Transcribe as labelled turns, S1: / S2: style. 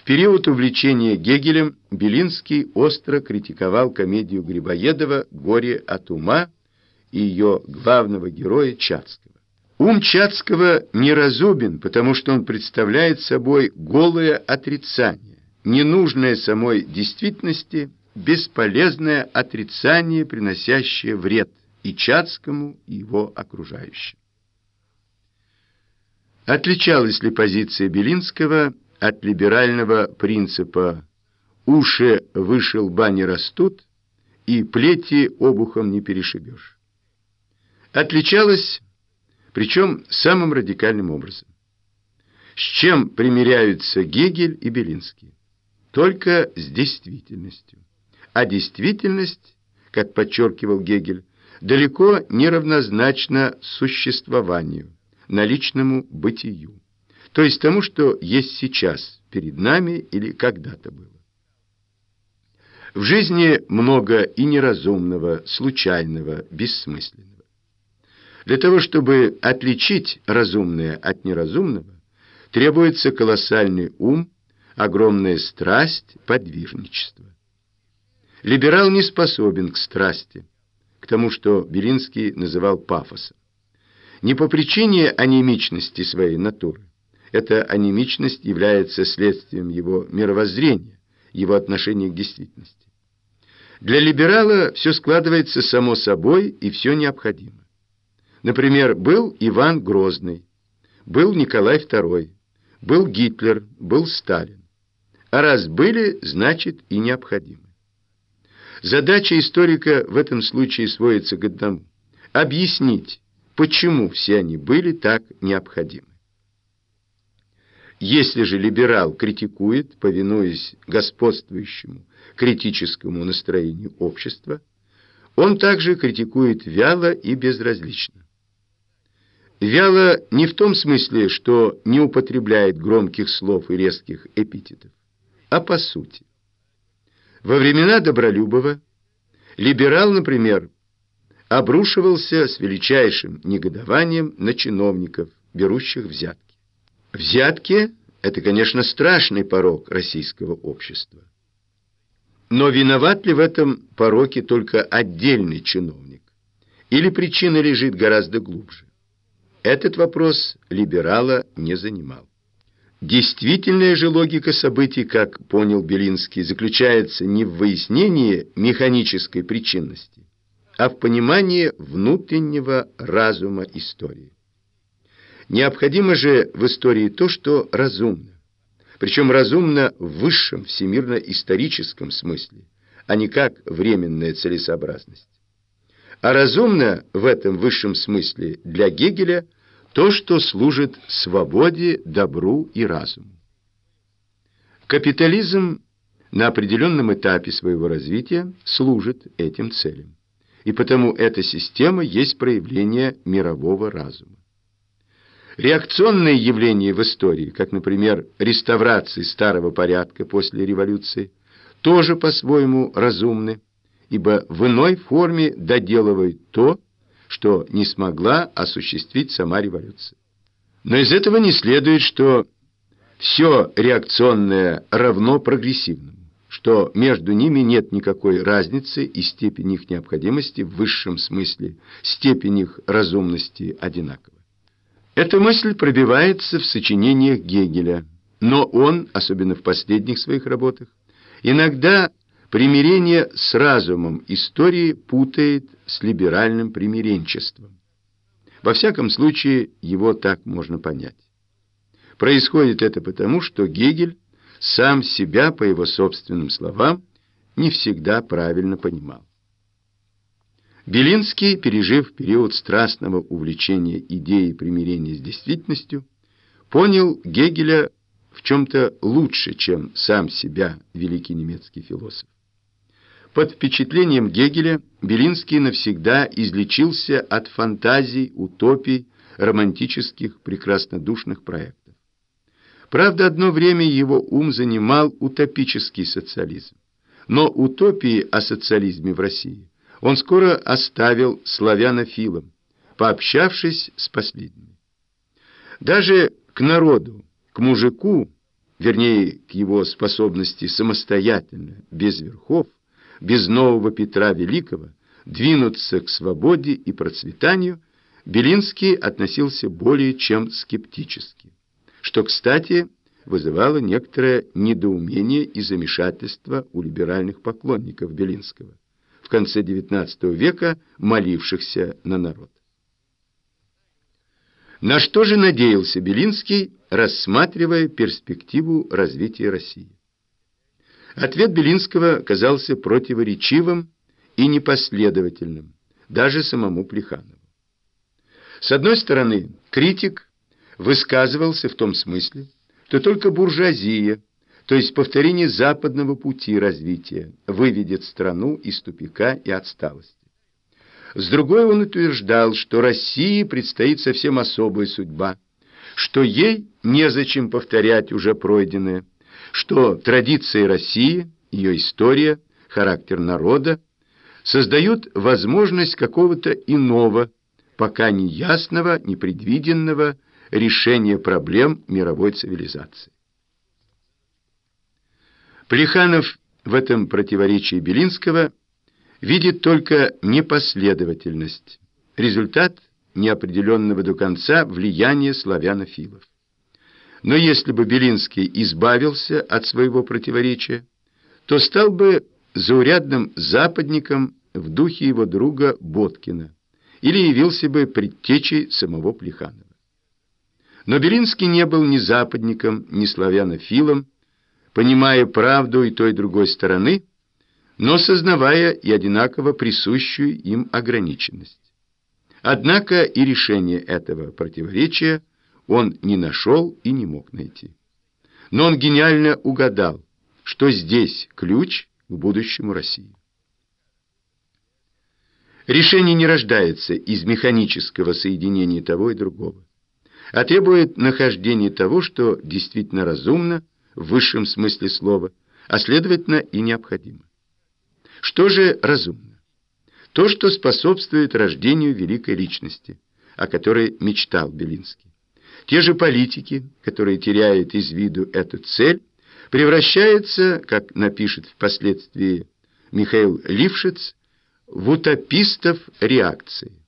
S1: период увлечения Гегелем Белинский остро критиковал комедию Грибоедова «Горе от ума» и ее главного героя Чацкого. Ум Чацкого неразумен, потому что он представляет собой голое отрицание, ненужное самой действительности, бесполезное отрицание, приносящее вред и Чацкому, и его окружающим. Отличалась ли позиция Белинского от либерального принципа «уши выше лба не растут» и «плети обухом не перешибешь»? Отличалась, причем самым радикальным образом. С чем примиряются Гегель и Белинский? Только с действительностью. А действительность, как подчеркивал Гегель, далеко не равнозначна существованию, наличному бытию, то есть тому, что есть сейчас, перед нами или когда-то было. В жизни много и неразумного, случайного, бессмысленного. Для того, чтобы отличить разумное от неразумного, требуется колоссальный ум, огромная страсть, подвижничество. Либерал не способен к страсти, к тому, что Белинский называл пафосом. Не по причине анемичности своей натуры. Эта анемичность является следствием его мировоззрения, его отношения к действительности. Для либерала все складывается само собой и все необходимо. Например, был Иван Грозный, был Николай II, был Гитлер, был Сталин. А раз были, значит и необходимы. Задача историка в этом случае сводится к одному – объяснить, почему все они были так необходимы. Если же либерал критикует, повинуясь господствующему критическому настроению общества, он также критикует вяло и безразлично. Вяло не в том смысле, что не употребляет громких слов и резких эпитетов, а по сути. Во времена Добролюбова либерал, например, обрушивался с величайшим негодованием на чиновников, берущих взятки. Взятки – это, конечно, страшный порок российского общества. Но виноват ли в этом пороке только отдельный чиновник? Или причина лежит гораздо глубже? Этот вопрос либерала не занимал. Действительная же логика событий, как понял Белинский, заключается не в выяснении механической причинности, а в понимании внутреннего разума истории. Необходимо же в истории то, что разумно, причем разумно в высшем всемирно-историческом смысле, а не как временная целесообразность. А разумно в этом высшем смысле для Гегеля то, что служит свободе, добру и разуму. Капитализм на определенном этапе своего развития служит этим целям, и потому эта система есть проявление мирового разума. Реакционные явления в истории, как, например, реставрации старого порядка после революции, тоже по-своему разумны, ибо в иной форме доделывают то, что не смогла осуществить сама революция. Но из этого не следует, что все реакционное равно прогрессивному, что между ними нет никакой разницы и степень их необходимости в высшем смысле, степень их разумности одинакова. Эта мысль пробивается в сочинениях Гегеля, но он, особенно в последних своих работах, иногда примирение с разумом истории путает с либеральным примиренчеством. Во всяком случае, его так можно понять. Происходит это потому, что Гегель сам себя, по его собственным словам, не всегда правильно понимал. Белинский, пережив период страстного увлечения идеей примирения с действительностью, понял Гегеля в чем-то лучше, чем сам себя великий немецкий философ. Под впечатлением Гегеля Белинский навсегда излечился от фантазий, утопий, романтических, прекраснодушных проектов. Правда, одно время его ум занимал утопический социализм, но утопии о социализме в России он скоро оставил славянофилам, пообщавшись с последними. Даже к народу, к мужику, вернее, к его способности самостоятельно, без верхов, без нового Петра Великого, двинуться к свободе и процветанию, Белинский относился более чем скептически, что, кстати, вызывало некоторое недоумение и замешательство у либеральных поклонников Белинского, в конце XIX века молившихся на народ. На что же надеялся Белинский, рассматривая перспективу развития России? Ответ Белинского казался противоречивым и непоследовательным, даже самому Плеханову. С одной стороны, критик высказывался в том смысле, что только буржуазия, то есть повторение западного пути развития, выведет страну из тупика и отсталости. С другой он утверждал, что России предстоит совсем особая судьба, что ей незачем повторять уже пройденное, что традиции России, ее история, характер народа создают возможность какого-то иного, пока не ясного, непредвиденного решения проблем мировой цивилизации. Плеханов в этом противоречии Белинского видит только непоследовательность, результат неопределенного до конца влияния славянофилов. Но если бы Белинский избавился от своего противоречия, то стал бы заурядным западником в духе его друга Боткина или явился бы предтечей самого Плеханова. Но Белинский не был ни западником, ни славянофилом, понимая правду и той, и другой стороны, но сознавая и одинаково присущую им ограниченность. Однако и решение этого противоречия он не нашел и не мог найти. Но он гениально угадал, что здесь ключ к будущему России. Решение не рождается из механического соединения того и другого, а требует нахождения того, что действительно разумно в высшем смысле слова, а следовательно и необходимо. Что же разумно? То, что способствует рождению великой личности, о которой мечтал Белинский. Те же политики, которые теряют из виду эту цель, превращаются, как напишет впоследствии Михаил Лившиц, в утопистов реакции.